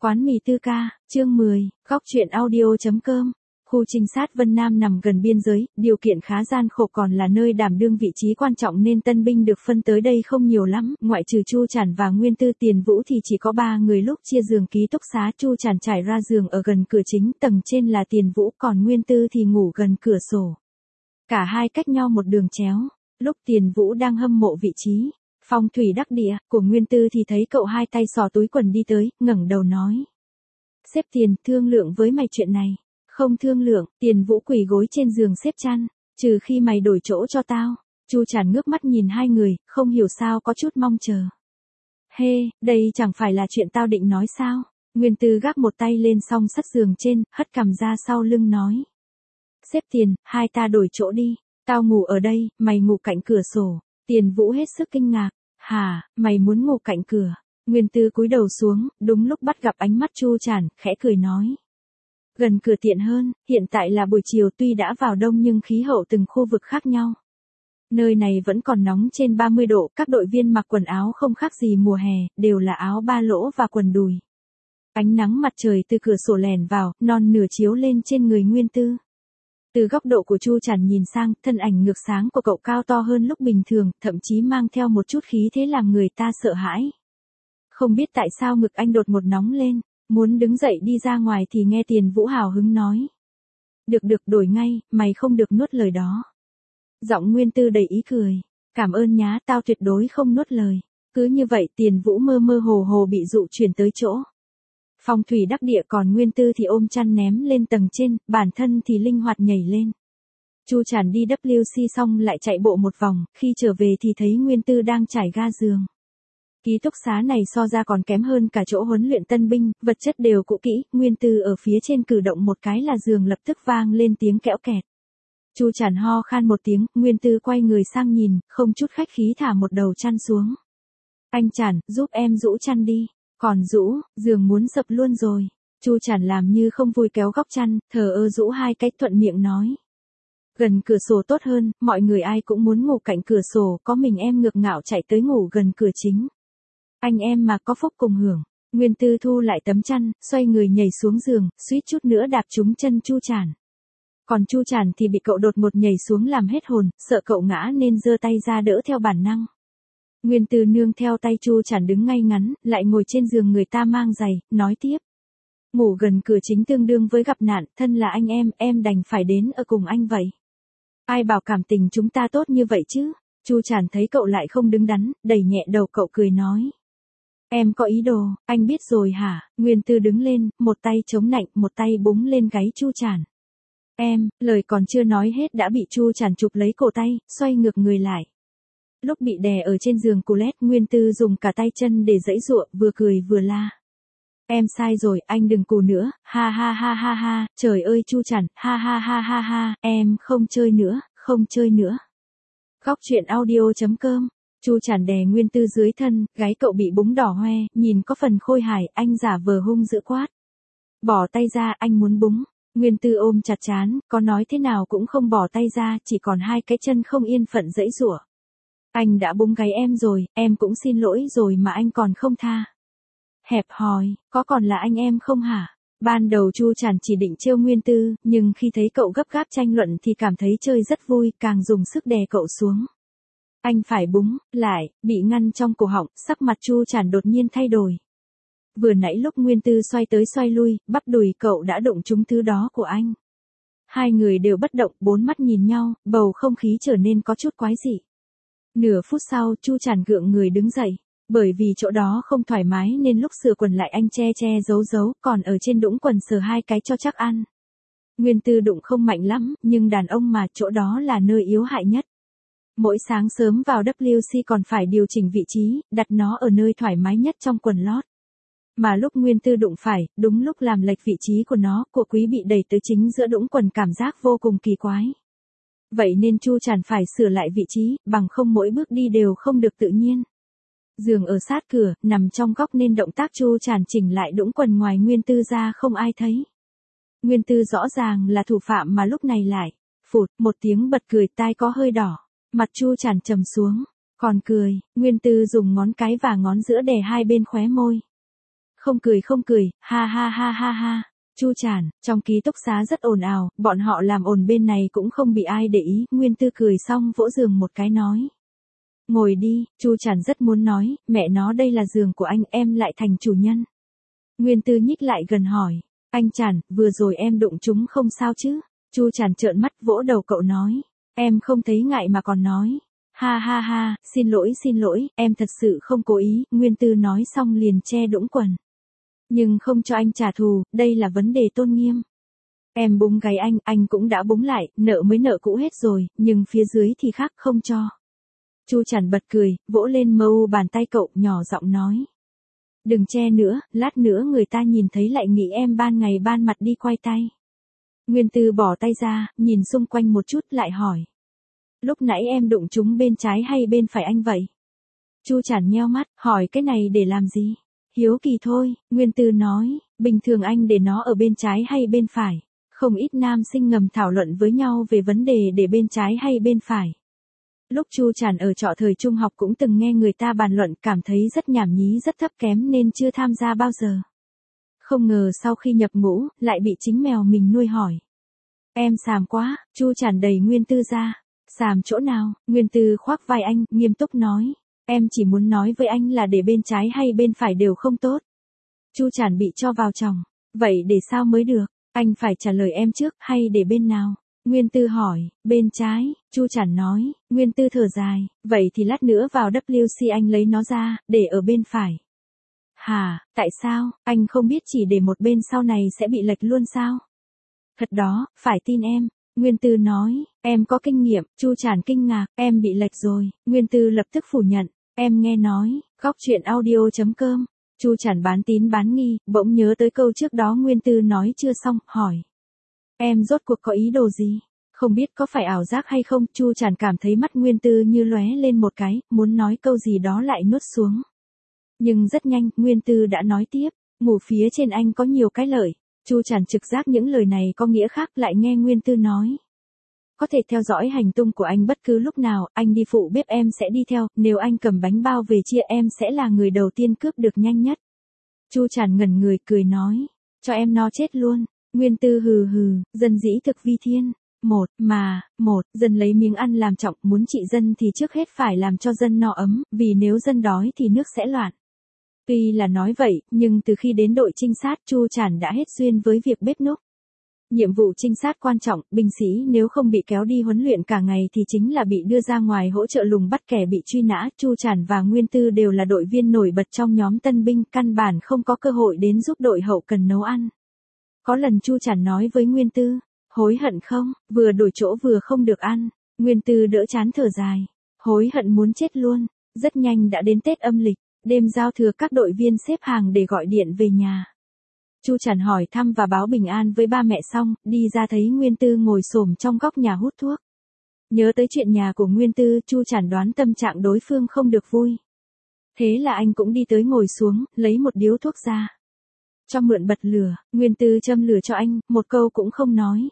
Quán mì Tư Ca, chương 10, góc truyện audio.com. Khu trinh sát Vân Nam nằm gần biên giới, điều kiện khá gian khổ còn là nơi đảm đương vị trí quan trọng nên tân binh được phân tới đây không nhiều lắm, ngoại trừ Chu Trản và Nguyên Tư Tiền Vũ thì chỉ có 3 người. Lúc chia giường ký túc xá, Chu Trản trải ra giường ở gần cửa chính, tầng trên là Tiền Vũ, còn Nguyên Tư thì ngủ gần cửa sổ. Cả hai cách nhau một đường chéo. Lúc Tiền Vũ đang hâm mộ vị trí phong thủy đắc địa của Nguyên Tư thì thấy cậu hai tay xò túi quần đi tới, ngẩng đầu nói: "Xếp Tiền, thương lượng với mày chuyện này." "Không thương lượng." Tiền Vũ quỳ gối trên giường xếp chăn, "Trừ khi mày đổi chỗ cho tao." Chu Trản ngước mắt nhìn hai người, không hiểu sao có chút mong chờ. "Hê, đây chẳng phải là chuyện tao định nói sao?" Nguyên Tư gác một tay lên song sắt giường trên, hất cằm ra sau lưng nói: "Xếp Tiền, hai ta đổi chỗ đi. Tao ngủ ở đây, mày ngủ cạnh cửa sổ." Tiền Vũ hết sức kinh ngạc: "Hả, mày muốn ngủ cạnh cửa?" Nguyên Tư cúi đầu xuống, đúng lúc bắt gặp ánh mắt Chu Trản, khẽ cười nói: "Gần cửa tiện hơn, hiện tại là buổi chiều, tuy đã vào đông nhưng khí hậu từng khu vực khác nhau. Nơi này vẫn còn nóng trên 30 độ, các đội viên mặc quần áo không khác gì mùa hè, đều là áo ba lỗ và quần đùi. Ánh nắng mặt trời từ cửa sổ lèn vào, non nửa chiếu lên trên người Nguyên Tư. Từ góc độ của Chu Trản nhìn sang, thân ảnh ngược sáng của cậu cao to hơn lúc bình thường, thậm chí mang theo một chút khí thế làm người ta sợ hãi. Không biết tại sao ngực anh đột ngột nóng lên, muốn đứng dậy đi ra ngoài thì nghe Tiền Vũ hào hứng nói: "Được được, đổi ngay, mày không được nuốt lời đó." Giọng Nguyên Tư đầy ý cười: "Cảm ơn nhá, tao tuyệt đối không nuốt lời." Cứ như vậy Tiền Vũ mơ mơ hồ hồ bị dụ chuyển tới chỗ phong thủy đắc địa, còn Nguyên Tư thì ôm chăn ném lên tầng trên, bản thân thì linh hoạt nhảy lên. Chu Trản đi WC xong lại chạy bộ một vòng, khi trở về thì thấy Nguyên Tư đang trải ga giường. Ký túc xá này so ra còn kém hơn cả chỗ huấn luyện tân binh, vật chất đều cũ kỹ, Nguyên Tư ở phía trên cử động một cái là giường lập tức vang lên tiếng kẽo kẹt. Chu Trản ho khan một tiếng, Nguyên Tư quay người sang nhìn, không chút khách khí thả một đầu chăn xuống. "Anh Trản, giúp em rũ chăn đi." "Còn rũ, giường muốn sập luôn rồi." Chu Trản làm như không vui kéo góc chăn, thờ ơ rũ hai cái, thuận miệng nói: "Gần cửa sổ tốt hơn, mọi người ai cũng muốn ngủ cạnh cửa sổ, có mình em ngược ngạo chạy tới ngủ gần cửa chính. Anh em mà có phúc cùng hưởng." Nguyên Tư thu lại tấm chăn, xoay người nhảy xuống giường, suýt chút nữa đạp trúng chân Chu Trản. Còn Chu Trản thì bị cậu đột ngột nhảy xuống làm hết hồn, sợ cậu ngã nên giơ tay ra đỡ theo bản năng. Nguyên Tư nương theo tay Chu Trản đứng ngay ngắn, lại ngồi trên giường người ta mang giày, nói tiếp: "Ngủ gần cửa chính tương đương với gặp nạn, thân là anh em đành phải đến ở cùng anh vậy. Ai bảo cảm tình chúng ta tốt như vậy chứ." Chu Trản thấy cậu lại không đứng đắn, đẩy nhẹ đầu cậu cười nói: "Em có ý đồ, anh biết rồi hả?" Nguyên Tư đứng lên, một tay chống nạnh, một tay búng lên gáy Chu Trản. "Em," lời còn chưa nói hết đã bị Chu Trản chụp lấy cổ tay, xoay ngược người lại. Lúc bị đè ở trên giường Colette, Nguyên Tư dùng cả tay chân để giãy giụa, vừa cười vừa la: "Em sai rồi, anh đừng cù nữa, ha ha ha ha ha." "Trời ơi Chu Trản, ha ha ha ha ha, em không chơi nữa, không chơi nữa." Góc truyện audio.com. Chu Trản đè Nguyên Tư dưới thân, gáy cậu bị búng đỏ hoe, nhìn có phần khôi hài, anh giả vờ hung dữ quát: "Bỏ tay ra, anh muốn búng." Nguyên Tư ôm chặt trán, có nói thế nào cũng không bỏ tay ra, chỉ còn hai cái chân không yên phận giãy giụa. "Anh đã búng gáy em rồi, em cũng xin lỗi rồi mà anh còn không tha. Hẹp hòi, có còn là anh em không hả?" Ban đầu Chu Trản chỉ định trêu Nguyên Tư, nhưng khi thấy cậu gấp gáp tranh luận thì cảm thấy chơi rất vui, càng dùng sức đè cậu xuống. "Anh phải búng." Lại bị ngăn trong cổ họng, sắc mặt Chu Trản đột nhiên thay đổi. Vừa nãy lúc Nguyên Tư xoay tới xoay lui, bắp đùi cậu đã đụng trúng thứ đó của anh. Hai người đều bất động, bốn mắt nhìn nhau, bầu không khí trở nên có chút quái dị. Nửa phút sau, Chu Trản gượng người đứng dậy. Bởi vì chỗ đó không thoải mái nên lúc sửa quần lại anh che che giấu giấu, còn ở trên đũng quần sờ hai cái cho chắc ăn. Nguyên Tư đụng không mạnh lắm, nhưng đàn ông mà, chỗ đó là nơi yếu hại nhất. Mỗi sáng sớm vào WC còn phải điều chỉnh vị trí, đặt nó ở nơi thoải mái nhất trong quần lót. Mà lúc Nguyên Tư đụng phải, đúng lúc làm lệch vị trí của nó, của quý bị đẩy tới chính giữa đũng quần, cảm giác vô cùng kỳ quái. Vậy nên Chu Trản phải sửa lại vị trí, bằng không mỗi bước đi đều không được tự nhiên. Giường ở sát cửa, nằm trong góc nên động tác Chu Trản chỉnh lại đũng quần ngoài Nguyên Tư ra không ai thấy. Nguyên Tư rõ ràng là thủ phạm mà lúc này lại phụt một tiếng bật cười, tai có hơi đỏ. Mặt Chu Trản trầm xuống. Còn cười, Nguyên Tư dùng ngón cái và ngón giữa đè hai bên khóe môi. không cười, ha ha ha ha ha. Chu Trản, trong ký túc xá rất ồn ào, bọn họ làm ồn bên này cũng không bị ai để ý, Nguyên Tư cười xong vỗ giường một cái nói. Ngồi đi, Chu Trản rất muốn nói, mẹ nó đây là giường của anh, em lại thành chủ nhân. Nguyên Tư nhích lại gần hỏi, anh Trản, vừa rồi em đụng chúng không sao chứ? Chu Trản trợn mắt vỗ đầu cậu nói, em không thấy ngại mà còn nói. Ha ha ha, xin lỗi, em thật sự không cố ý, Nguyên Tư nói xong liền che đũng quần. Nhưng không cho anh trả thù, đây là vấn đề tôn nghiêm. Em búng gáy anh cũng đã búng lại, nợ mới nợ cũ hết rồi, nhưng phía dưới thì khác không cho. Chu Trản bật cười, vỗ lên mâu bàn tay cậu, nhỏ giọng nói. Đừng che nữa, lát nữa người ta nhìn thấy lại nghĩ em ban ngày ban mặt đi quay tay. Nguyên Tư bỏ tay ra, nhìn xung quanh một chút lại hỏi. Lúc nãy em đụng chúng bên trái hay bên phải anh vậy? Chu Trản nheo mắt, hỏi cái này để làm gì? Hiếu kỳ thôi, Nguyên Tư nói, bình thường anh để nó ở bên trái hay bên phải. Không ít nam sinh ngầm thảo luận với nhau về vấn đề để bên trái hay bên phải. Lúc Chu Trản ở trọ thời trung học cũng từng nghe người ta bàn luận, cảm thấy rất nhảm nhí rất thấp kém nên chưa tham gia bao giờ. Không ngờ sau khi nhập ngũ, lại bị chính mèo mình nuôi hỏi. Em xàm quá, Chu Trản đẩy Nguyên Tư ra. Xàm chỗ nào? Nguyên Tư khoác vai anh, nghiêm túc nói. Em chỉ muốn nói với anh là để bên trái hay bên phải đều không tốt. Chu Trản bị cho vào chòng. Vậy để sao mới được? Anh phải trả lời em trước, hay để bên nào? Nguyên Tư hỏi, bên trái, Chu Trản nói. Nguyên Tư thở dài, vậy thì lát nữa vào WC anh lấy nó ra, để ở bên phải. Hả, tại sao, anh không biết chỉ để một bên sau này sẽ bị lệch luôn sao? Thật đó, phải tin em. Nguyên Tư nói, em có kinh nghiệm. Chu Trản kinh ngạc, em bị lệch rồi. Nguyên Tư lập tức phủ nhận, em nghe nói, góc chuyện audio.com. Chu Trản bán tín bán nghi, bỗng nhớ tới câu trước đó Nguyên Tư nói chưa xong, hỏi. Em rốt cuộc có ý đồ gì? Không biết có phải ảo giác hay không, Chu Trản cảm thấy mắt Nguyên Tư như lóe lên một cái, muốn nói câu gì đó lại nuốt xuống. Nhưng rất nhanh, Nguyên Tư đã nói tiếp, ngủ phía trên anh có nhiều cái lợi. Chu Trản trực giác những lời này có nghĩa khác, lại nghe Nguyên Tư nói. Có thể theo dõi hành tung của anh bất cứ lúc nào, anh đi phụ bếp em sẽ đi theo, nếu anh cầm bánh bao về chia em sẽ là người đầu tiên cướp được nhanh nhất. Chu Trản ngẩn người cười nói, cho em no chết luôn. Nguyên Tư hừ hừ, dân dĩ thực vi thiên. Dân lấy miếng ăn làm trọng, muốn trị dân thì trước hết phải làm cho dân no ấm, vì nếu dân đói thì nước sẽ loạn. Tuy là nói vậy, nhưng từ khi đến đội trinh sát, Chu Trản đã hết duyên với việc bếp núc. Nhiệm vụ trinh sát quan trọng, binh sĩ nếu không bị kéo đi huấn luyện cả ngày thì chính là bị đưa ra ngoài hỗ trợ lùng bắt kẻ bị truy nã. Chu Trản và Nguyên Tư đều là đội viên nổi bật trong nhóm tân binh, căn bản không có cơ hội đến giúp đội hậu cần nấu ăn. Có lần Chu Trản nói với Nguyên Tư, hối hận không, vừa đổi chỗ vừa không được ăn. Nguyên Tư đỡ chán thở dài, hối hận muốn chết luôn. Rất nhanh đã đến Tết âm lịch, đêm giao thừa các đội viên xếp hàng để gọi điện về nhà. Chu Trản hỏi thăm và báo bình an với ba mẹ xong, đi ra thấy Nguyên Tư ngồi xổm trong góc nhà hút thuốc. Nhớ tới chuyện nhà của Nguyên Tư, Chu Trản đoán tâm trạng đối phương không được vui. Thế là anh cũng đi tới ngồi xuống, lấy một điếu thuốc ra. Cho mượn bật lửa, Nguyên Tư châm lửa cho anh, một câu cũng không nói.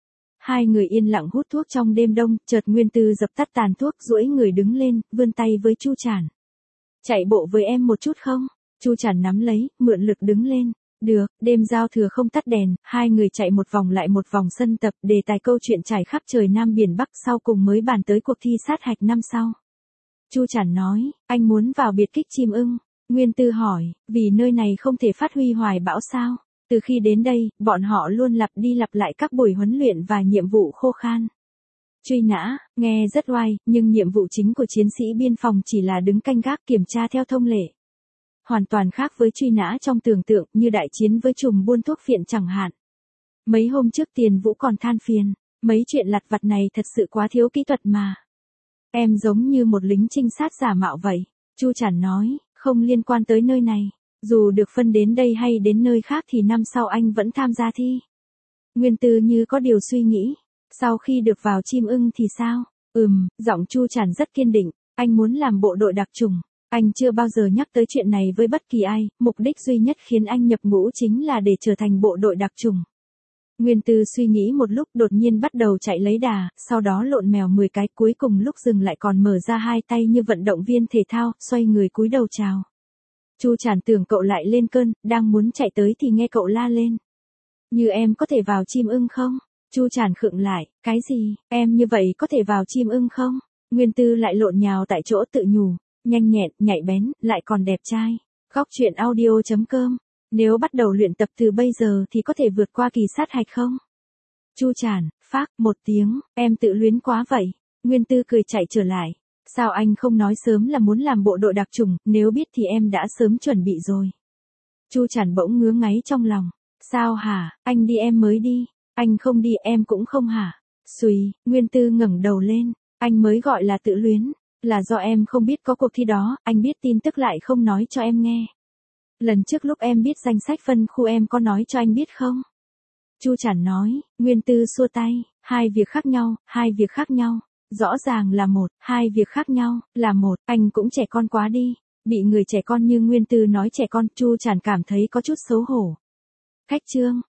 Hai người yên lặng hút thuốc trong đêm đông, chợt Nguyên Tư dập tắt tàn thuốc, duỗi người đứng lên, vươn tay với Chu Trản. Chạy bộ với em một chút không? Chu Trản nắm lấy, mượn lực đứng lên. Được, đêm giao thừa không tắt đèn, hai người chạy một vòng lại một vòng sân tập, đề tài câu chuyện trải khắp trời Nam Biển Bắc, sau cùng mới bàn tới cuộc thi sát hạch năm sau. Chu Trản nói, anh muốn vào biệt kích chim ưng. Nguyên Tư hỏi, vì nơi này không thể phát huy hoài bão sao? Từ khi đến đây, bọn họ luôn lặp đi lặp lại các buổi huấn luyện và nhiệm vụ khô khan. Truy nã, nghe rất oai, nhưng nhiệm vụ chính của chiến sĩ biên phòng chỉ là đứng canh gác kiểm tra theo thông lệ. Hoàn toàn khác với truy nã trong tưởng tượng, như đại chiến với trùm buôn thuốc phiện chẳng hạn. Mấy hôm trước Tiền Vũ còn than phiền, mấy chuyện lặt vặt này thật sự quá thiếu kỹ thuật mà. Em giống như một lính trinh sát giả mạo vậy. Chu Trản nói, không liên quan tới nơi này. Dù được phân đến đây hay đến nơi khác thì năm sau anh vẫn tham gia thi. Nguyên Tư như có điều suy nghĩ. Sau khi được vào chim ưng thì sao? Giọng Chu Trản rất kiên định. Anh muốn làm bộ đội đặc chủng. Anh chưa bao giờ nhắc tới chuyện này với bất kỳ ai. Mục đích duy nhất khiến anh nhập ngũ chính là để trở thành bộ đội đặc chủng. Nguyên Tư suy nghĩ một lúc, đột nhiên bắt đầu chạy lấy đà, sau đó lộn mèo 10 cái, cuối cùng lúc dừng lại còn mở ra hai tay như vận động viên thể thao, xoay người cúi đầu chào. Chu Trản tưởng cậu lại lên cơn, đang muốn chạy tới thì nghe cậu la lên. Như em có thể vào chim ưng không? Chu Trản khựng lại, cái gì, em như vậy có thể vào chim ưng không? Nguyên Tư lại lộn nhào tại chỗ tự nhủ, nhanh nhẹn, nhạy bén, lại còn đẹp trai. Góc truyện audio.com. Nếu bắt đầu luyện tập từ bây giờ thì có thể vượt qua kỳ sát hạch không? Chu Trản, phác, một tiếng, em tự luyến quá vậy. Nguyên Tư cười chạy trở lại. Sao anh không nói sớm là muốn làm bộ đội đặc chủng, nếu biết thì em đã sớm chuẩn bị rồi. Chu Trản bỗng ngứa ngáy trong lòng. Sao hả, anh đi em mới đi. Anh không đi em cũng không hả? Xùi, Nguyên Tư ngẩng đầu lên. Anh mới gọi là tự luyến. Là do em không biết có cuộc thi đó, anh biết tin tức lại không nói cho em nghe. Lần trước lúc em biết danh sách phân khu em có nói cho anh biết không? Chu Trản nói. Nguyên Tư xua tay. Hai việc khác nhau, hai việc khác nhau. Rõ ràng là một, hai việc khác nhau, là một, anh cũng trẻ con quá đi. Bị người trẻ con như Nguyên Tư nói trẻ con, Chu Trản cảm thấy có chút xấu hổ. Khách trương,